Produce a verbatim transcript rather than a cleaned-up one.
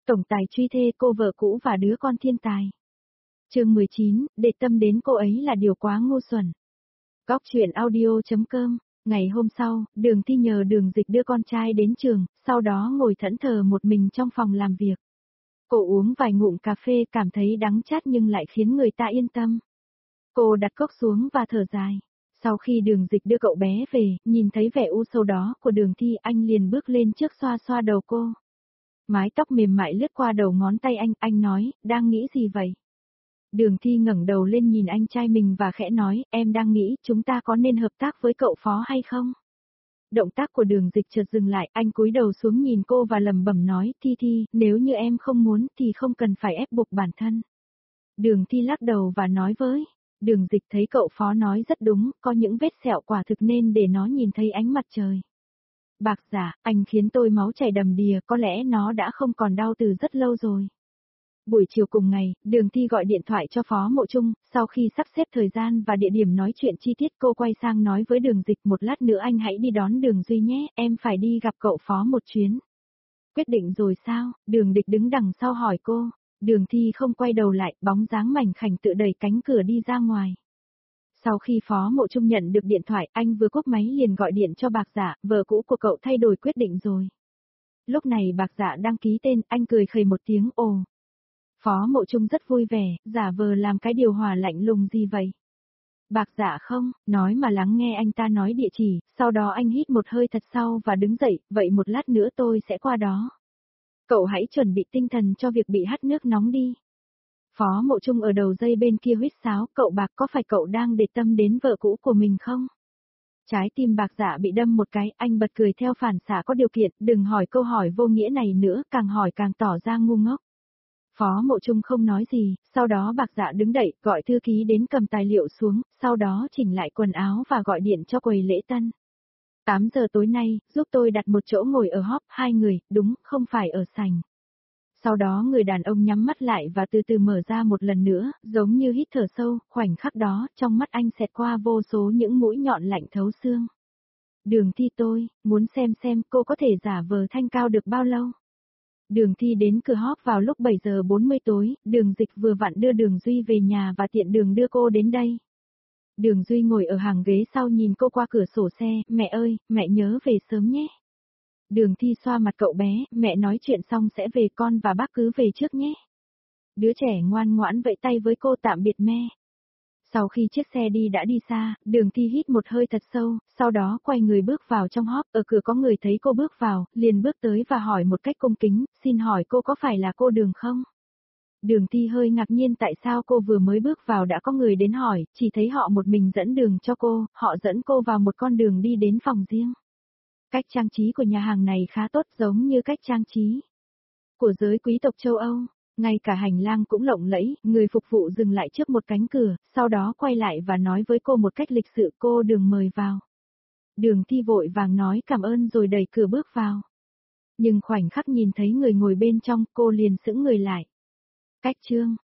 Tổng tài truy thê cô vợ cũ và đứa con thiên tài. Chương mười chín, để tâm đến cô ấy là điều quá ngu xuẩn. Góc truyện audio.com. Ngày hôm sau, Đường Thi nhờ Đường Dịch đưa con trai đến trường, sau đó ngồi thẫn thờ một mình trong phòng làm việc. Cô uống vài ngụm cà phê cảm thấy đắng chát nhưng lại khiến người ta yên tâm. Cô đặt cốc xuống và thở dài. Sau khi Đường Dịch đưa cậu bé về, nhìn thấy vẻ u sầu đó của Đường Thi, anh liền bước lên trước xoa xoa đầu cô. Mái tóc mềm mại lướt qua đầu ngón tay anh, anh nói, đang nghĩ gì vậy? Đường Thi ngẩng đầu lên nhìn anh trai mình và khẽ nói, em đang nghĩ chúng ta có nên hợp tác với cậu Phó hay không? Động tác của Đường Dịch chợt dừng lại, anh cúi đầu xuống nhìn cô và lẩm bẩm nói, Thi Thi, nếu như em không muốn thì không cần phải ép buộc bản thân. Đường Thi lắc đầu và nói với, Đường Dịch thấy cậu Phó nói rất đúng, có những vết sẹo quả thực nên để nó nhìn thấy ánh mặt trời. Bạc Giả, anh khiến tôi máu chảy đầm đìa, có lẽ nó đã không còn đau từ rất lâu rồi. Buổi chiều cùng ngày, Đường Thi gọi điện thoại cho Phó Mộ Trung, sau khi sắp xếp thời gian và địa điểm nói chuyện chi tiết cô quay sang nói với Đường Dịch, một lát nữa anh hãy đi đón Đường Duy nhé, em phải đi gặp cậu Phó một chuyến. Quyết định rồi sao? Đường Địch đứng đằng sau hỏi cô. Đường Thi không quay đầu lại, bóng dáng mảnh khảnh tự đẩy cánh cửa đi ra ngoài. Sau khi Phó Mộ Trung nhận được điện thoại, anh vừa cúp máy liền gọi điện cho Bạc Giả, vợ cũ của cậu thay đổi quyết định rồi. Lúc này Bạc Giả đang ký tên, anh cười khẩy một tiếng, ồ. Phó Mộ Trung rất vui vẻ, giả vờ làm cái điều hòa lạnh lùng gì vậy? Bạc Giả không, nói mà lắng nghe anh ta nói địa chỉ, sau đó anh hít một hơi thật sâu và đứng dậy, vậy một lát nữa tôi sẽ qua đó. Cậu hãy chuẩn bị tinh thần cho việc bị hắt nước nóng đi. Phó Mộ Trung ở đầu dây bên kia huýt sáo, cậu Bạc có phải cậu đang để tâm đến vợ cũ của mình không? Trái tim Bạc Giả bị đâm một cái, anh bật cười theo phản xạ có điều kiện, đừng hỏi câu hỏi vô nghĩa này nữa, càng hỏi càng tỏ ra ngu ngốc. Phó Mộ Trung không nói gì, sau đó Bạc Dạ đứng dậy, gọi thư ký đến cầm tài liệu xuống, sau đó chỉnh lại quần áo và gọi điện cho quầy lễ tân. tám giờ tối nay, giúp tôi đặt một chỗ ngồi ở hóp, hai người, đúng, không phải ở sảnh. Sau đó người đàn ông nhắm mắt lại và từ từ mở ra một lần nữa, giống như hít thở sâu, khoảnh khắc đó, trong mắt anh xẹt qua vô số những mũi nhọn lạnh thấu xương. Đường Thi, tôi muốn xem xem cô có thể giả vờ thanh cao được bao lâu. Đường Thi đến cửa hóp vào lúc bảy giờ bốn mươi tối, Đường Dịch vừa vặn đưa Đường Duy về nhà và tiện đường đưa cô đến đây. Đường Duy ngồi ở hàng ghế sau nhìn cô qua cửa sổ xe, mẹ ơi, mẹ nhớ về sớm nhé. Đường Thi xoa mặt cậu bé, mẹ nói chuyện xong sẽ về, con và bác cứ về trước nhé. Đứa trẻ ngoan ngoãn vẫy tay với cô tạm biệt mẹ. Sau khi chiếc xe đi đã đi xa, Đường Thi hít một hơi thật sâu, sau đó quay người bước vào trong hóp, ở cửa có người thấy cô bước vào, liền bước tới và hỏi một cách cung kính, xin hỏi cô có phải là cô Đường không? Đường Thi hơi ngạc nhiên tại sao cô vừa mới bước vào đã có người đến hỏi, chỉ thấy họ một mình dẫn đường cho cô, họ dẫn cô vào một con đường đi đến phòng riêng. Cách trang trí của nhà hàng này khá tốt, giống như cách trang trí của giới quý tộc châu Âu. Ngay cả hành lang cũng lộng lẫy, người phục vụ dừng lại trước một cánh cửa, sau đó quay lại và nói với cô một cách lịch sự, cô Đường mời vào. Đường Thi vội vàng nói cảm ơn rồi đẩy cửa bước vào. Nhưng khoảnh khắc nhìn thấy người ngồi bên trong, cô liền sững người lại. Cách chương